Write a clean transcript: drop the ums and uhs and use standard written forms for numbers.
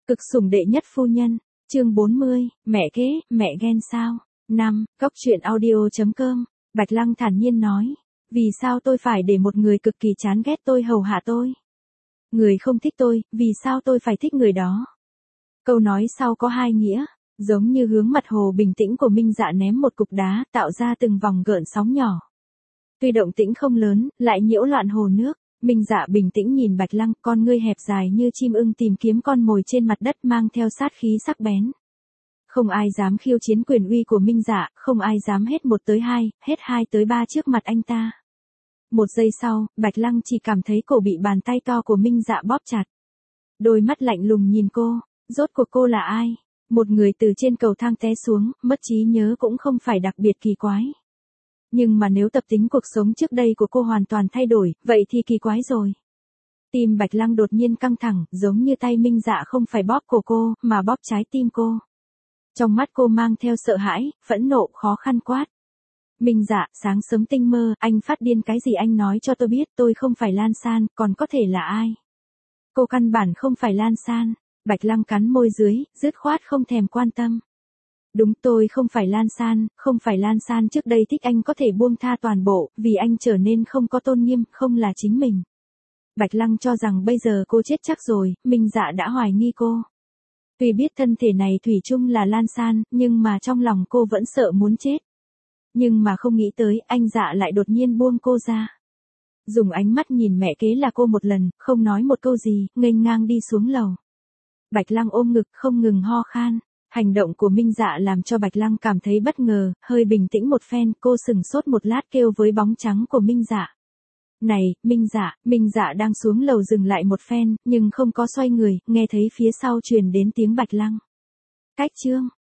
Cực sủng đệ nhất phu nhân, chương 40, mẹ kế, mẹ ghen sao? 5, Cốc truyện audio.com, Bạch Lăng thản nhiên nói, vì sao tôi phải để một người cực kỳ chán ghét tôi hầu hạ tôi? Người không thích tôi, vì sao tôi phải thích người đó? Câu nói sau có hai nghĩa, giống như hướng mặt hồ bình tĩnh của Minh Dạ ném một cục đá, tạo ra từng vòng gợn sóng nhỏ. Tuy động tĩnh không lớn, lại nhiễu loạn hồ nước. Minh Dạ bình tĩnh nhìn Bạch Lăng, con ngươi hẹp dài như chim ưng tìm kiếm con mồi trên mặt đất mang theo sát khí sắc bén. Không ai dám khiêu chiến quyền uy của Minh Dạ, không ai dám hết 1 tới 2, hết 2 tới 3 trước mặt anh ta. Một giây sau, Bạch Lăng chỉ cảm thấy cổ bị bàn tay to của Minh Dạ bóp chặt. Đôi mắt lạnh lùng nhìn cô, rốt cuộc cô là ai? Một người từ trên cầu thang té xuống, mất trí nhớ cũng không phải đặc biệt kỳ quái. Nhưng mà nếu tập tính cuộc sống trước đây của cô hoàn toàn thay đổi, vậy thì kỳ quái rồi. Tim Bạch Lăng đột nhiên căng thẳng, giống như tay Minh Dạ không phải bóp cổ cô, mà bóp trái tim cô. Trong mắt cô mang theo sợ hãi, phẫn nộ, khó khăn quát. Minh Dạ, sáng sớm tinh mơ, anh phát điên cái gì anh nói cho tôi biết, tôi không phải Lan San, còn có thể là ai? Cô căn bản không phải Lan San. Bạch Lăng cắn môi dưới, dứt khoát không thèm quan tâm. Đúng, tôi không phải Lan San, không phải Lan San trước đây thích anh có thể buông tha toàn bộ, vì anh trở nên không có tôn nghiêm, không là chính mình. Bạch Lăng cho rằng bây giờ cô chết chắc rồi, Minh Dạ đã hoài nghi cô. Tuy biết thân thể này thủy chung là Lan San, nhưng mà trong lòng cô vẫn sợ muốn chết. Nhưng mà không nghĩ tới, anh Dạ lại đột nhiên buông cô ra. Dùng ánh mắt nhìn mẹ kế là cô một lần, không nói một câu gì, nghênh ngang đi xuống lầu. Bạch Lăng ôm ngực không ngừng ho khan. Hành động của Minh Dạ làm cho Bạch Lăng cảm thấy bất ngờ, hơi bình tĩnh một phen, cô sừng sốt một lát kêu với bóng trắng của Minh Dạ. Này, Minh Dạ đang xuống lầu dừng lại một phen, nhưng không có xoay người, nghe thấy phía sau truyền đến tiếng Bạch Lăng. Cách chương.